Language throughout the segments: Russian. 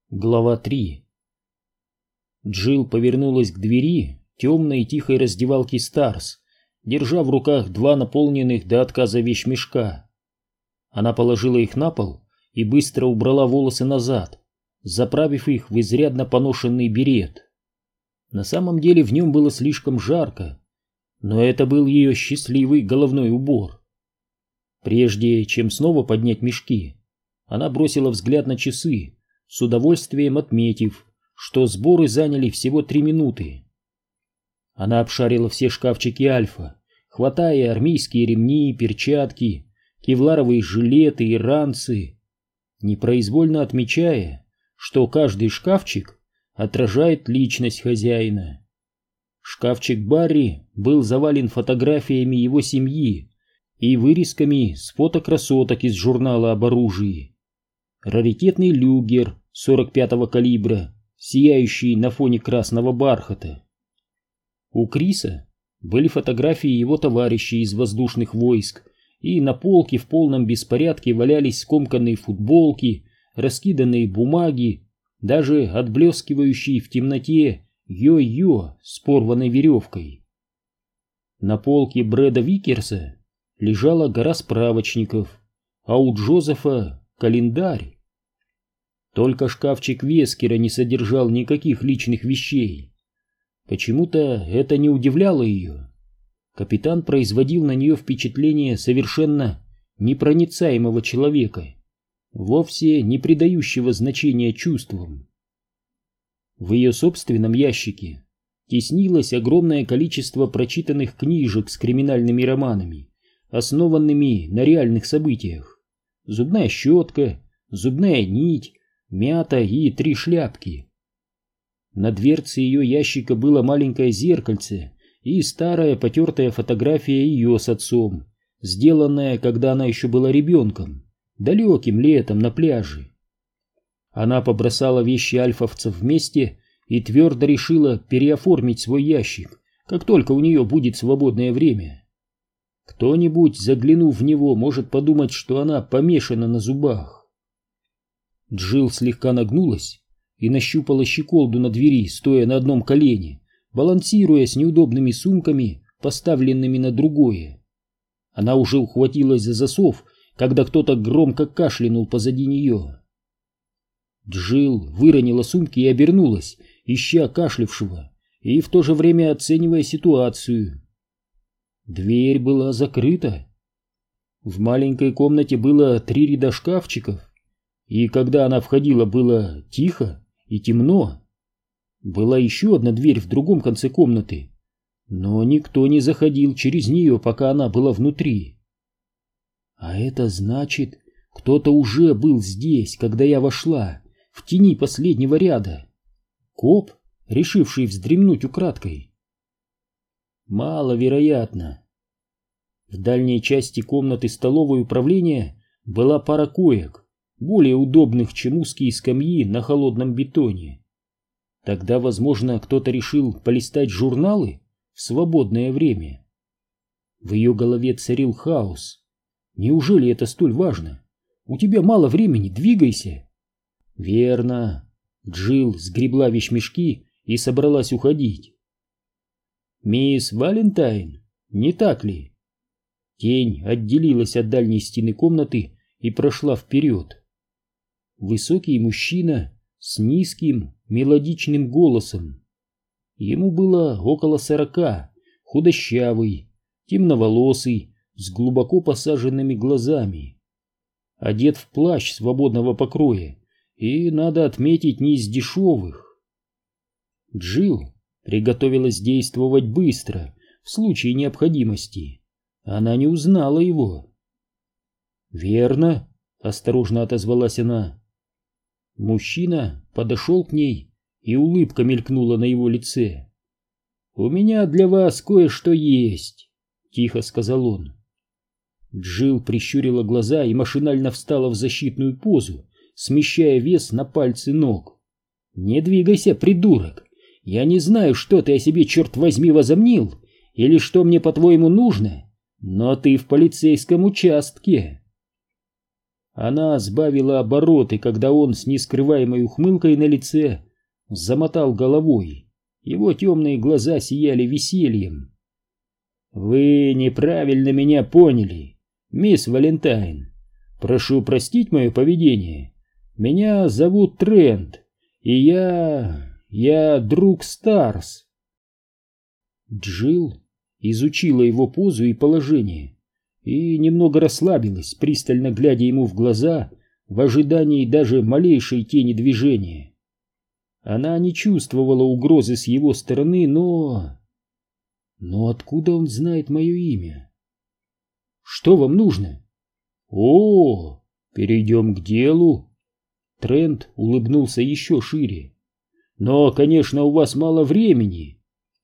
Глава 3. Джилл повернулась к двери темной и тихой раздевалки Старс, держа в руках два наполненных до отказа вещмешка. Она положила их на пол и быстро убрала волосы назад, заправив их в изрядно поношенный берет. На самом деле в нем было слишком жарко, но это был ее счастливый головной убор. Прежде чем снова поднять мешки, она бросила взгляд на часы, с удовольствием отметив, что сборы заняли всего 3 минуты. Она обшарила все шкафчики Альфа, хватая армейские ремни, перчатки, кевларовые жилеты и ранцы, непроизвольно отмечая, что каждый шкафчик отражает личность хозяина. Шкафчик Барри был завален фотографиями его семьи и вырезками с фото красоток из журнала об оружии. Раритетный люгер 45-го калибра, сияющий на фоне красного бархата. У Криса были фотографии его товарищей из воздушных войск, и на полке в полном беспорядке валялись скомканные футболки, раскиданные бумаги, даже отблескивающие в темноте йо-йо с порванной веревкой. На полке Брэда Викерса лежала гора справочников, а у Джозефа календарь. Только шкафчик Вескера не содержал никаких личных вещей. Почему-то это не удивляло ее. Капитан производил на нее впечатление совершенно непроницаемого человека, вовсе не придающего значения чувствам. В ее собственном ящике теснилось огромное количество прочитанных книжек с криминальными романами, основанными на реальных событиях. Зубная щетка, зубная нить, мята и 3 шляпки. На дверце ее ящика было маленькое зеркальце и старая потертая фотография ее с отцом, сделанная, когда она еще была ребенком, далеким летом на пляже. Она побросала вещи альфовцев вместе и твердо решила переоформить свой ящик, как только у нее будет свободное время. Кто-нибудь, заглянув в него, может подумать, что она помешана на зубах. Джилл слегка нагнулась и нащупала щеколду на двери, стоя на одном колене, балансируя с неудобными сумками, поставленными на другое. Она уже ухватилась за засов, когда кто-то громко кашлянул позади нее. Джилл выронила сумки и обернулась, ища кашлявшего и в то же время оценивая ситуацию. Дверь была закрыта. В маленькой комнате было 3 ряда шкафчиков, и когда она входила, было тихо и темно. Была еще одна дверь в другом конце комнаты, но никто не заходил через нее, пока она была внутри. А это значит, кто-то уже был здесь, когда я вошла, в тени последнего ряда. Коп, решивший вздремнуть украдкой. Маловероятно. В дальней части комнаты столовой управления была пара коек, более удобных, чем узкие скамьи на холодном бетоне. Тогда, возможно, кто-то решил полистать журналы в свободное время. В ее голове царил хаос. Неужели это столь важно? У тебя мало времени, двигайся. Верно. Джилл сгребла вещмешки и собралась уходить. Мисс Валентайн, не так ли? Тень отделилась от дальней стены комнаты и прошла вперед. Высокий мужчина с низким мелодичным голосом. Ему было около 40, худощавый, темноволосый, с глубоко посаженными глазами. Одет в плащ свободного покроя и, надо отметить, не из дешевых. Джилл приготовилась действовать быстро, в случае необходимости. Она не узнала его. «Верно», — осторожно отозвалась она. Мужчина подошел к ней, и улыбка мелькнула на его лице. «У меня для вас кое-что есть», — тихо сказал он. Джилл прищурила глаза и машинально встала в защитную позу, смещая вес на пальцы ног. «Не двигайся, придурок! Я не знаю, что ты о себе, черт возьми, возомнил, или что мне, по-твоему, нужно, но ты в полицейском участке». Она сбавила обороты, когда он с нескрываемой ухмылкой на лице замотал головой. Его темные глаза сияли весельем. «Вы неправильно меня поняли, мисс Валентайн. Прошу простить мое поведение. Меня зовут Трент, и я друг Старс». Джилл изучила его позу и положение и немного расслабилась, пристально глядя ему в глаза в ожидании даже малейшей тени движения. Она не чувствовала угрозы с его стороны, но откуда он знает мое имя? «Что вам нужно?» «О, перейдем к делу». Трент улыбнулся еще шире. «Но, конечно, у вас мало времени».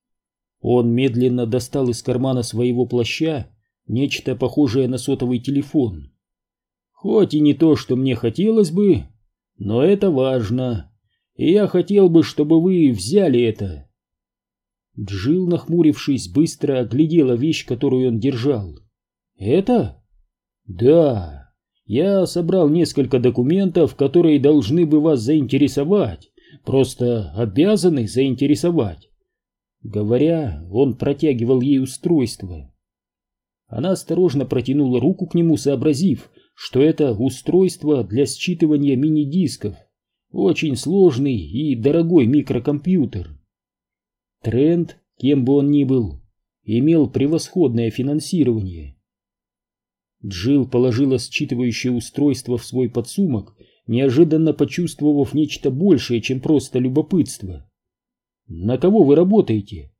Он медленно достал из кармана своего плаща нечто похожее на сотовый телефон. «Хоть и не то, что мне хотелось бы, но это важно, и я хотел бы, чтобы вы взяли это». Джилл, нахмурившись, быстро оглядела вещь, которую он держал. «Это?» «Да, я собрал несколько документов, которые должны бы вас заинтересовать, просто обязаны заинтересовать». Говоря, он протягивал ей устройство. Она осторожно протянула руку к нему, сообразив, что это устройство для считывания мини-дисков, очень сложный и дорогой микрокомпьютер. Трент, кем бы он ни был, имел превосходное финансирование. Джилл положила считывающее устройство в свой подсумок, неожиданно почувствовав нечто большее, чем просто любопытство. «На кого вы работаете?»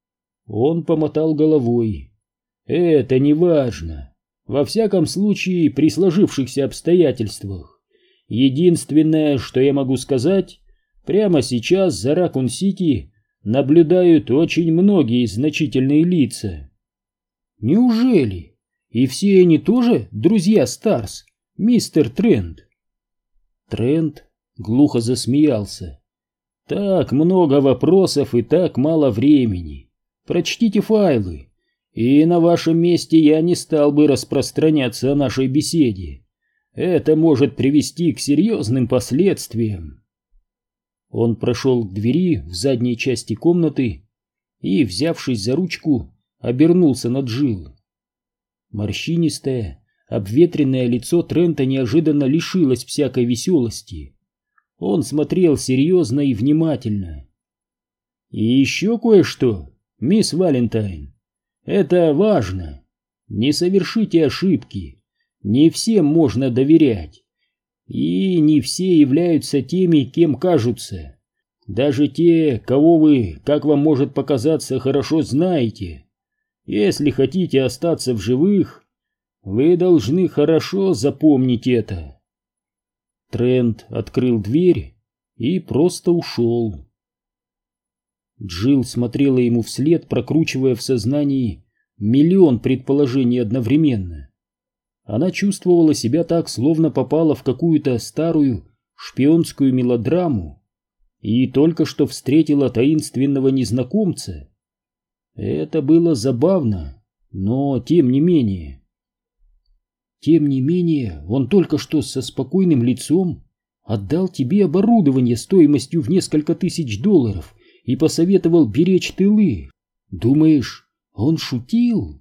Он помотал головой. «Это не важно. Во всяком случае, при сложившихся обстоятельствах. Единственное, что я могу сказать, прямо сейчас за Ракун-Сити наблюдают очень многие значительные лица». «Неужели? И все они тоже друзья Старс, мистер Трент?» Трент глухо засмеялся. «Так много вопросов и так мало времени. Прочтите файлы, и на вашем месте я не стал бы распространяться о нашей беседе. Это может привести к серьезным последствиям». Он прошел к двери в задней части комнаты и, взявшись за ручку, обернулся на Джилл. Морщинистое, обветренное лицо Трента неожиданно лишилось всякой веселости. Он смотрел серьезно и внимательно. «И еще кое-что, мисс Валентайн. Это важно. Не совершите ошибки. Не всем можно доверять. И не все являются теми, кем кажутся. Даже те, кого вы, как вам может показаться, хорошо знаете. Если хотите остаться в живых, вы должны хорошо запомнить это». Трент открыл дверь и просто ушел. Джилл смотрела ему вслед, прокручивая в сознании миллион предположений одновременно. Она чувствовала себя так, словно попала в какую-то старую шпионскую мелодраму и только что встретила таинственного незнакомца. Это было забавно, но тем не менее... Тем не менее, он только что со спокойным лицом отдал тебе оборудование стоимостью в несколько тысяч долларов и посоветовал беречь тылы. Думаешь, он шутил?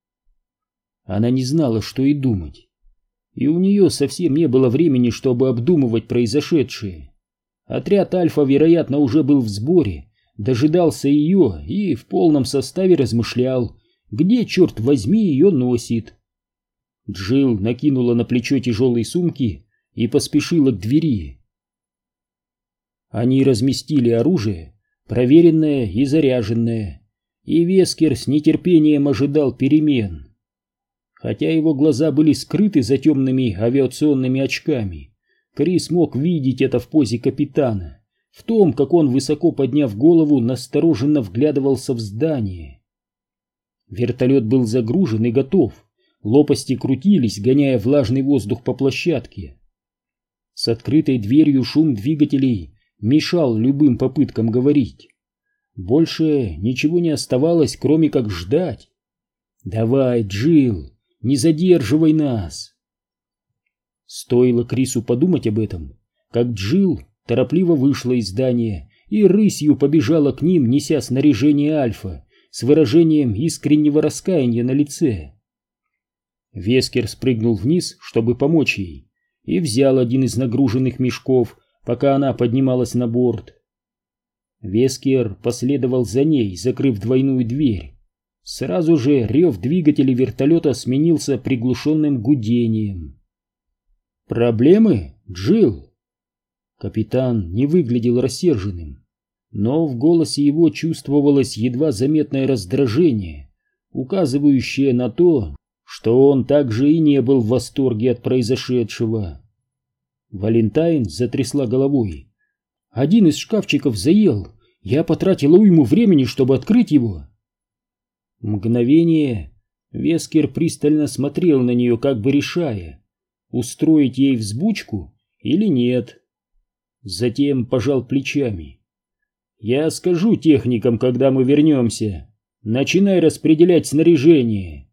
Она не знала, что и думать. И у нее совсем не было времени, чтобы обдумывать произошедшее. Отряд Альфа, вероятно, уже был в сборе, дожидался ее и в полном составе размышлял, где, черт возьми, ее носит. Джилл накинула на плечо тяжелые сумки и поспешила к двери. Они разместили оружие, проверенное и заряженное, и Вескер с нетерпением ожидал перемен. Хотя его глаза были скрыты за темными авиационными очками, Крис мог видеть это в позе капитана, в том, как он, высоко подняв голову, настороженно вглядывался в здание. Вертолет был загружен и готов. Лопасти крутились, гоняя влажный воздух по площадке. С открытой дверью шум двигателей мешал любым попыткам говорить. Больше ничего не оставалось, кроме как ждать. «Давай, Джилл, не задерживай нас!» Стоило Крису подумать об этом, как Джилл торопливо вышла из здания и рысью побежала к ним, неся снаряжение Альфа с выражением искреннего раскаяния на лице. Вескер спрыгнул вниз, чтобы помочь ей, и взял один из нагруженных мешков, пока она поднималась на борт. Вескер последовал за ней, закрыв двойную дверь. Сразу же рев двигателя вертолета сменился приглушенным гудением. «Проблемы, Джилл?» Капитан не выглядел рассерженным, но в голосе его чувствовалось едва заметное раздражение, указывающее на то, что он также и не был в восторге от произошедшего. Валентайн затрясла головой. «Один из шкафчиков заел. Я потратила уйму времени, чтобы открыть его». Мгновение Вескер пристально смотрел на нее, как бы решая, устроить ей взбучку или нет. Затем пожал плечами. «Я скажу техникам, когда мы вернемся. Начинай распределять снаряжение».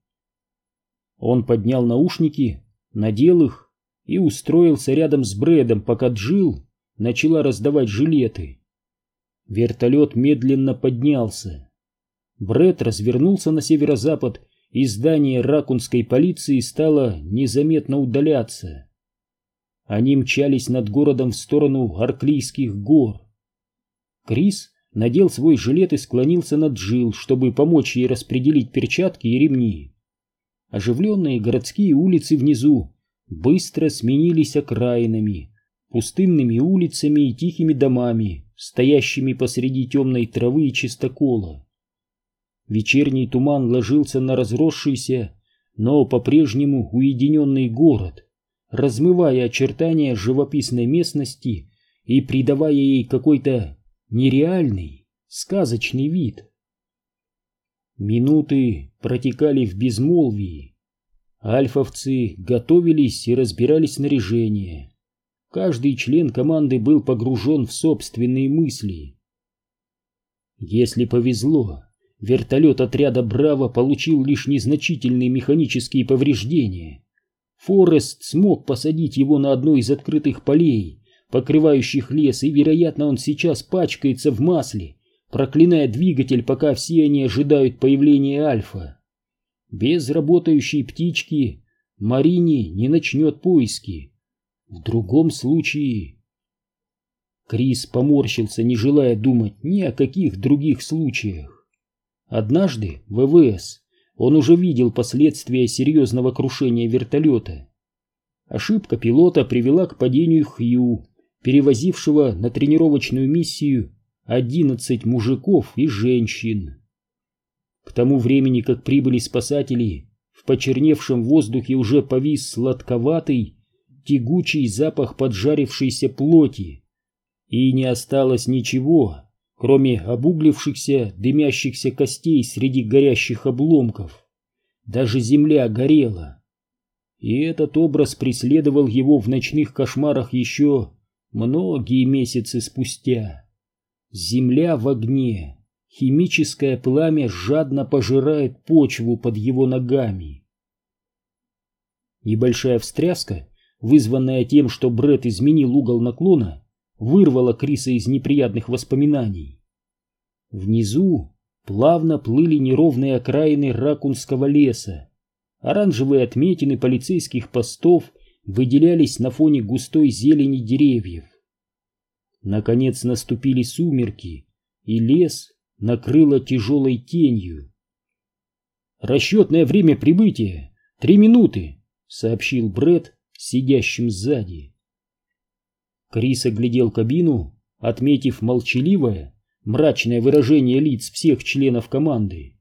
Он поднял наушники, надел их и устроился рядом с Брэдом, пока Джилл начала раздавать жилеты. Вертолет медленно поднялся. Брэд развернулся на северо-запад, и здание ракунской полиции стало незаметно удаляться. Они мчались над городом в сторону Арклийских гор. Крис надел свой жилет и склонился над Джилл, чтобы помочь ей распределить перчатки и ремни. Оживленные городские улицы внизу быстро сменились окраинами, пустынными улицами и тихими домами, стоящими посреди темной травы и чистокола. Вечерний туман ложился на разросшийся, но по-прежнему уединенный город, размывая очертания живописной местности и придавая ей какой-то нереальный, сказочный вид. Минуты протекали в безмолвии. Альфовцы готовились и разбирали снаряжение. Каждый член команды был погружен в собственные мысли. Если повезло, вертолет отряда «Браво» получил лишь незначительные механические повреждения. Форест смог посадить его на одно из открытых полей, покрывающих лес, и, вероятно, он сейчас пачкается в масле, проклиная двигатель, пока все они ожидают появления Альфа. Без работающей птички Марини не начнет поиски. В другом случае... Крис поморщился, не желая думать ни о каких других случаях. Однажды в ВВС он уже видел последствия серьезного крушения вертолета. Ошибка пилота привела к падению Хью, перевозившего на тренировочную миссию 11 мужиков и женщин. К тому времени, как прибыли спасатели, в почерневшем воздухе уже повис сладковатый, тягучий запах поджарившейся плоти, и не осталось ничего, кроме обуглившихся, дымящихся костей среди горящих обломков. Даже земля горела. И этот образ преследовал его в ночных кошмарах еще многие месяцы спустя. Земля в огне, химическое пламя жадно пожирает почву под его ногами. Небольшая встряска, вызванная тем, что Брэд изменил угол наклона, вырвала Криса из неприятных воспоминаний. Внизу плавно плыли неровные окраины ракунского леса. Оранжевые отметины полицейских постов выделялись на фоне густой зелени деревьев. Наконец наступили сумерки, и лес накрыло тяжелой тенью. «Расчетное время прибытия — 3 минуты», — сообщил Брэд сидящим сзади. Крис оглядел кабину, отметив молчаливое, мрачное выражение лиц всех членов команды.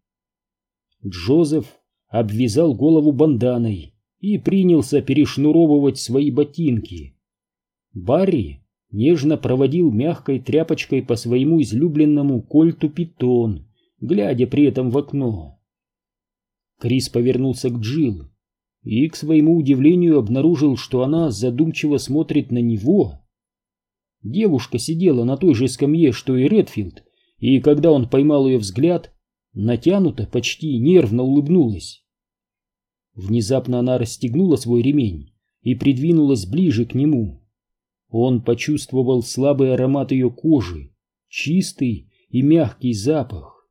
Джозеф обвязал голову банданой и принялся перешнуровывать свои ботинки. Барри нежно проводил мягкой тряпочкой по своему излюбленному кольту питон, глядя при этом в окно. Крис повернулся к Джилл и, к своему удивлению, обнаружил, что она задумчиво смотрит на него. Девушка сидела на той же скамье, что и Редфилд, и когда он поймал ее взгляд, натянуто, почти нервно улыбнулась. Внезапно она расстегнула свой ремень и придвинулась ближе к нему. Он почувствовал слабый аромат ее кожи, чистый и мягкий запах.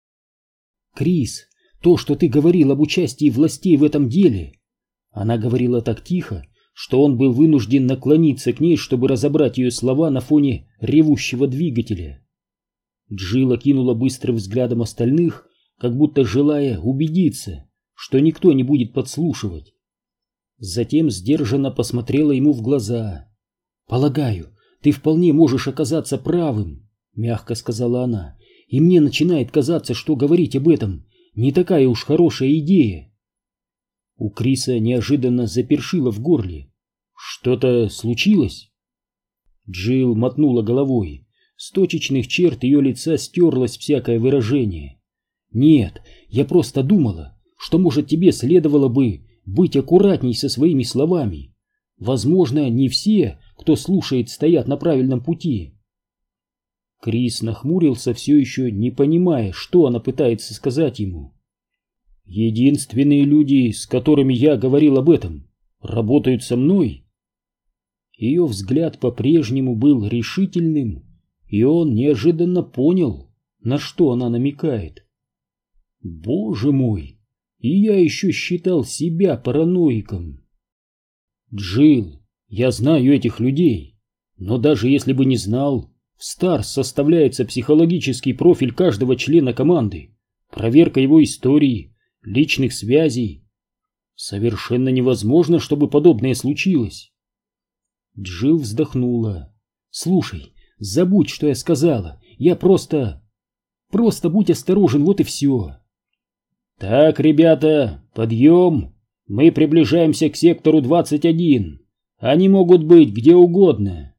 «Крис, то, что ты говорил об участии властей в этом деле...» Она говорила так тихо, что он был вынужден наклониться к ней, чтобы разобрать ее слова на фоне ревущего двигателя. Джилл окинула быстрым взглядом остальных, как будто желая убедиться, что никто не будет подслушивать. Затем сдержанно посмотрела ему в глаза. «Полагаю, ты вполне можешь оказаться правым», — мягко сказала она, «и мне начинает казаться, что говорить об этом не такая уж хорошая идея». У Криса неожиданно запершило в горле. «Что-то случилось?» Джилл мотнула головой. С точечных черт ее лица стерлось всякое выражение. «Нет, я просто думала, что, может, тебе следовало бы быть аккуратней со своими словами. Возможно, не все, кто слушает, стоят на правильном пути». Крис нахмурился, все еще не понимая, что она пытается сказать ему. «Единственные люди, с которыми я говорил об этом, работают со мной». Ее взгляд по-прежнему был решительным, и он неожиданно понял, на что она намекает. «Боже мой, и я еще считал себя параноиком». «Джилл, я знаю этих людей, но даже если бы не знал, в Старс составляется психологический профиль каждого члена команды, проверка его истории, личных связей. Совершенно невозможно, чтобы подобное случилось». Джилл вздохнула. «Слушай, забудь, что я сказала. Я просто будь осторожен, вот и все». «Так, ребята, подъем. Мы приближаемся к сектору 21. Они могут быть где угодно».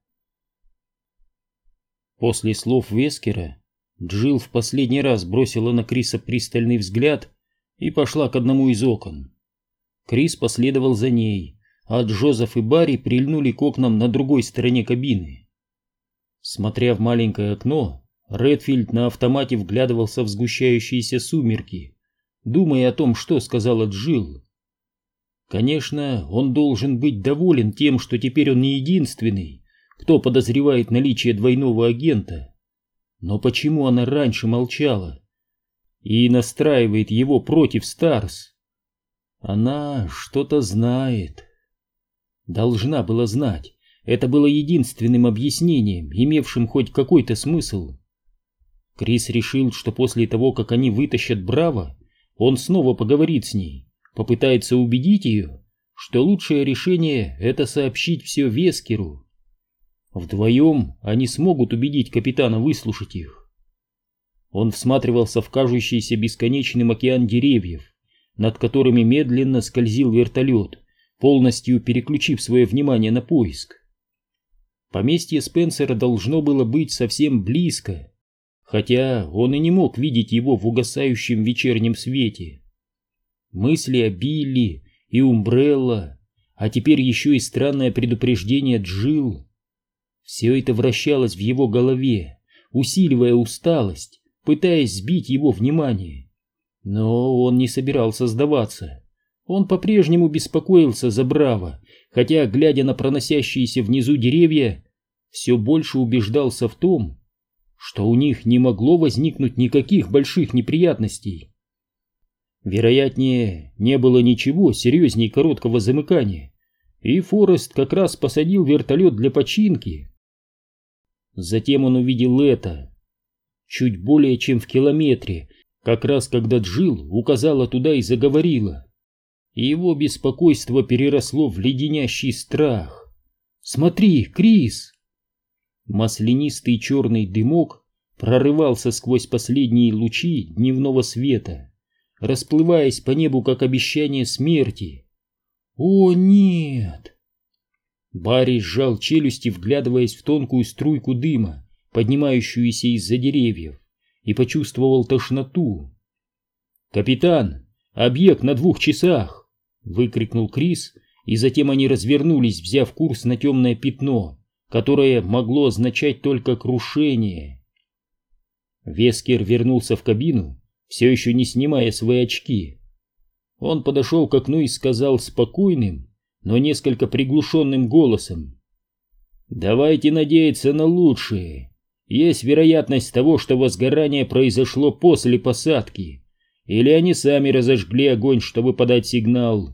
После слов Вескера Джилл в последний раз бросила на Криса пристальный взгляд и пошла к одному из окон. Крис последовал за ней, а Джозеф и Барри прильнули к окнам на другой стороне кабины. Смотря в маленькое окно, Редфилд на автомате вглядывался в сгущающиеся сумерки, думая о том, что сказала Джилл. Конечно, он должен быть доволен тем, что теперь он не единственный, кто подозревает наличие двойного агента. Но почему она раньше молчала и настраивает его против Старс? Она что-то знает. Должна была знать. Это было единственным объяснением, имевшим хоть какой-то смысл. Крис решил, что после того, как они вытащат Браво, он снова поговорит с ней, попытается убедить ее, что лучшее решение — это сообщить все Вескеру. Вдвоем они смогут убедить капитана выслушать их. Он всматривался в кажущийся бесконечным океан деревьев, над которыми медленно скользил вертолет, полностью переключив свое внимание на поиск. Поместье Спенсера должно было быть совсем близко, хотя он и не мог видеть его в угасающем вечернем свете. Мысли о Билли и Умбрелла, а теперь еще и странное предупреждение Джилл. Все это вращалось в его голове, усиливая усталость, пытаясь сбить его внимание. Но он не собирался сдаваться. Он по-прежнему беспокоился за Браво, хотя, глядя на проносящиеся внизу деревья, все больше убеждался в том, что у них не могло возникнуть никаких больших неприятностей. Вероятнее, не было ничего серьезнее короткого замыкания, и Форест как раз посадил вертолет для починки. Затем он увидел это. Чуть более чем в километре, как раз когда Джилл указала туда и заговорила. И его беспокойство переросло в леденящий страх. «Смотри, Крис!» Маслянистый черный дымок прорывался сквозь последние лучи дневного света, расплываясь по небу как обещание смерти. «О, нет!» Барри сжал челюсти, вглядываясь в тонкую струйку дыма, поднимающуюся из-за деревьев, и почувствовал тошноту. «Капитан, объект на 2 часах!» — выкрикнул Крис, и затем они развернулись, взяв курс на темное пятно, которое могло означать только крушение. Вескер вернулся в кабину, все еще не снимая свои очки. Он подошел к окну и сказал спокойным, но несколько приглушенным голосом. «Давайте надеяться на лучшее. Есть вероятность того, что возгорание произошло после посадки, или они сами разожгли огонь, чтобы подать сигнал».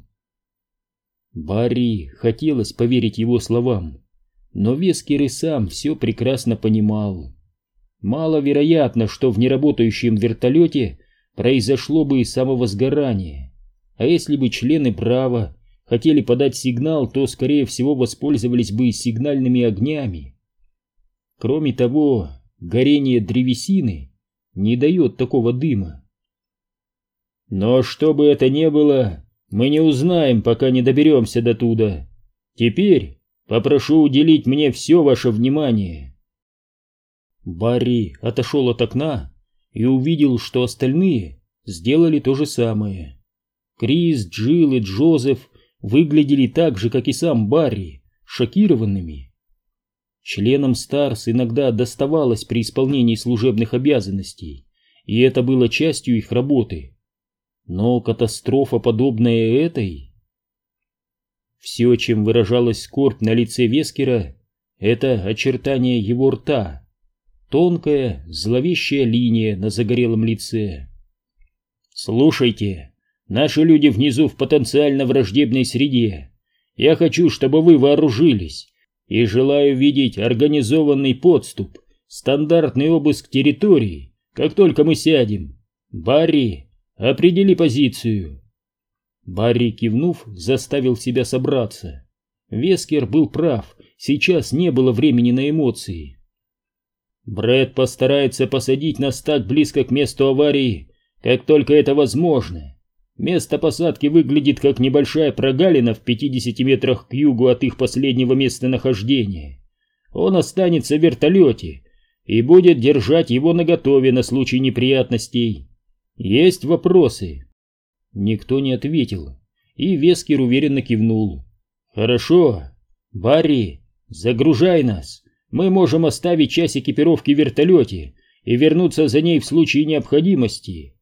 Барри хотелось поверить его словам, но Вескер и сам все прекрасно понимал. Маловероятно, что в неработающем вертолете произошло бы самовозгорание, а если бы члены Браво хотели подать сигнал, то, скорее всего, воспользовались бы сигнальными огнями. Кроме того, горение древесины не дает такого дыма. Но что бы это ни было, мы не узнаем, пока не доберемся до туда. Теперь попрошу уделить мне все ваше внимание. Барри отошел от окна и увидел, что остальные сделали то же самое. Крис, Джилл и Джозеф выглядели так же, как и сам Барри, шокированными. Членам Старс иногда доставалось при исполнении служебных обязанностей, и это было частью их работы. Но катастрофа, подобная этой... Все, чем выражалась скорбь на лице Вескера, это очертание его рта, тонкая, зловещая линия на загорелом лице. «Слушайте, наши люди внизу в потенциально враждебной среде. Я хочу, чтобы вы вооружились, и желаю видеть организованный подступ, стандартный обыск территории, как только мы сядем. Барри, определи позицию». Барри, кивнув, заставил себя собраться. Вескер был прав, сейчас не было времени на эмоции. Брэд постарается посадить нас так близко к месту аварии, как только это возможно. Место посадки выглядит как небольшая прогалина в 50 метрах к югу от их последнего местонахождения. Он останется в вертолете и будет держать его наготове на случай неприятностей. Есть вопросы?» Никто не ответил, и Вескер уверенно кивнул. «Хорошо. Барри, загружай нас. Мы можем оставить часть экипировки в вертолете и вернуться за ней в случае необходимости».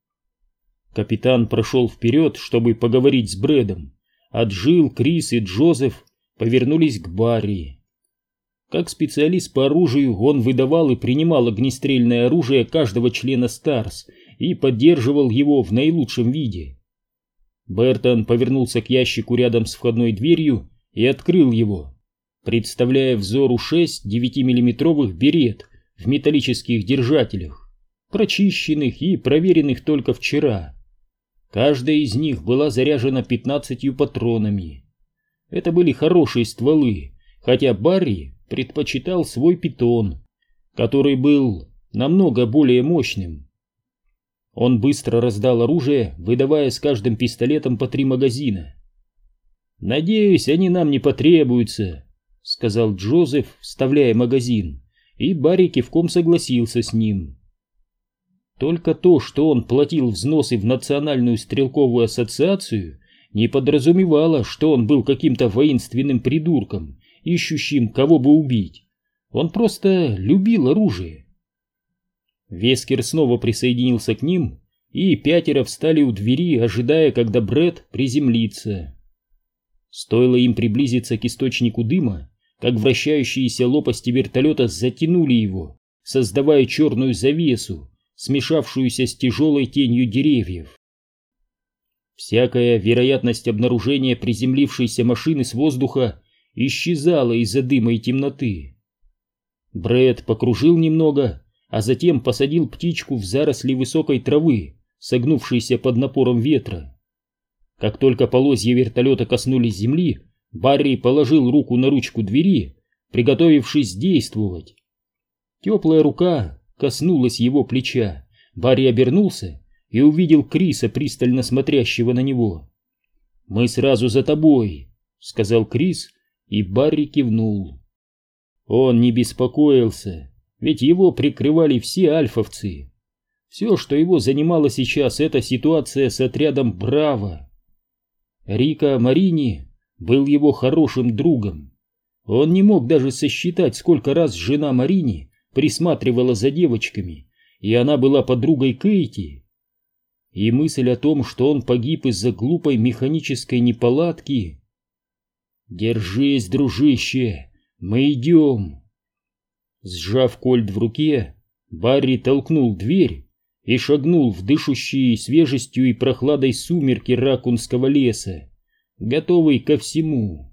Капитан прошел вперед, чтобы поговорить с Брэдом, а Джилл, Крис и Джозеф повернулись к Барри. Как специалист по оружию он выдавал и принимал огнестрельное оружие каждого члена Старс и поддерживал его в наилучшем виде. Бертон повернулся к ящику рядом с входной дверью и открыл его, представляя взору 6 9-миллиметровых берет в металлических держателях, прочищенных и проверенных только вчера. Каждая из них была заряжена 15 патронами. Это были хорошие стволы, хотя Барри предпочитал свой питон, который был намного более мощным. Он быстро раздал оружие, выдавая с каждым пистолетом по 3 магазина. «Надеюсь, они нам не потребуются», — сказал Джозеф, вставляя магазин, и Барри кивком согласился с ним. Только то, что он платил взносы в Национальную стрелковую ассоциацию, не подразумевало, что он был каким-то воинственным придурком, ищущим, кого бы убить. Он просто любил оружие. Вескер снова присоединился к ним, и 5 встали у двери, ожидая, когда Брэд приземлится. Стоило им приблизиться к источнику дыма, как вращающиеся лопасти вертолета затянули его, создавая черную завесу, смешавшуюся с тяжелой тенью деревьев. Всякая вероятность обнаружения приземлившейся машины с воздуха исчезала из-за дыма и темноты. Брэд покружил немного, а затем посадил птичку в заросли высокой травы, согнувшейся под напором ветра. Как только полозья вертолета коснулись земли, Барри положил руку на ручку двери, приготовившись действовать. Теплая рука коснулась его плеча. Барри обернулся и увидел Криса, пристально смотрящего на него. «Мы сразу за тобой», — сказал Крис, и Барри кивнул. Он не беспокоился, ведь его прикрывали все альфовцы. Все, что его занимало сейчас, это ситуация с отрядом Браво. Рико Марини был его хорошим другом. Он не мог даже сосчитать, сколько раз жена Марини присматривала за девочками, и она была подругой Кейти. И мысль о том, что он погиб из-за глупой механической неполадки... «Держись, дружище, мы идем!» Сжав кольт в руке, Барри толкнул дверь и шагнул в дышащие свежестью и прохладой сумерки ракунского леса, готовый ко всему.